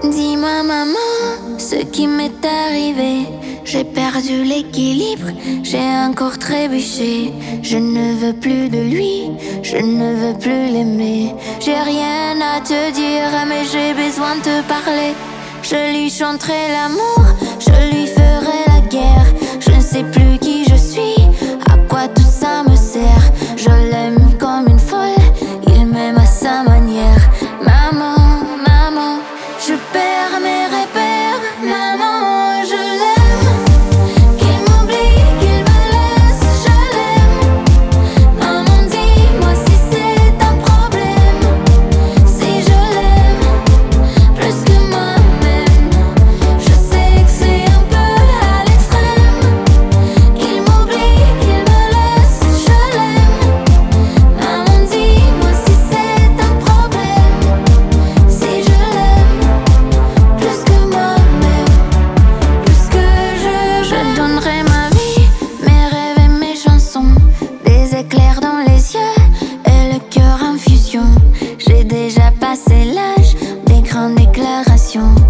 Dis-moi maman, ce qui m'est arrivé. J'ai perdu l'équilibre, j'ai encore trébuché. Je ne veux plus de lui, je ne veux plus l'aimer. J'ai rien à te dire, mais j'ai besoin de te parler. Je lui chanterai l'amour, je lui ferai la guerre. Je ne sais plus qui je suis, à quoi tout ça me sert. Je l'aime comme une folle, il m'aime à sa manière. Maman, maman, je perds mes repères. Maman, je l'aime. Qu'il m'oublie, qu'il me laisse, je l'aime. Maman, dis-moi si c'est un problème. Si je l'aime plus que moi-même. Je sais que c'est un peu à l'extrême. Qu'il m'oublie, qu'il me laisse, je l'aime. Maman, dis-moi si c'est un problème. Si je l'aime plus que moi-même, plus que je donnerai ma vie, mes rêves et mes chansons, des éclairs dans les yeux et le cœur en fusion. J'ai déjà passé l'âge des grandes déclarations.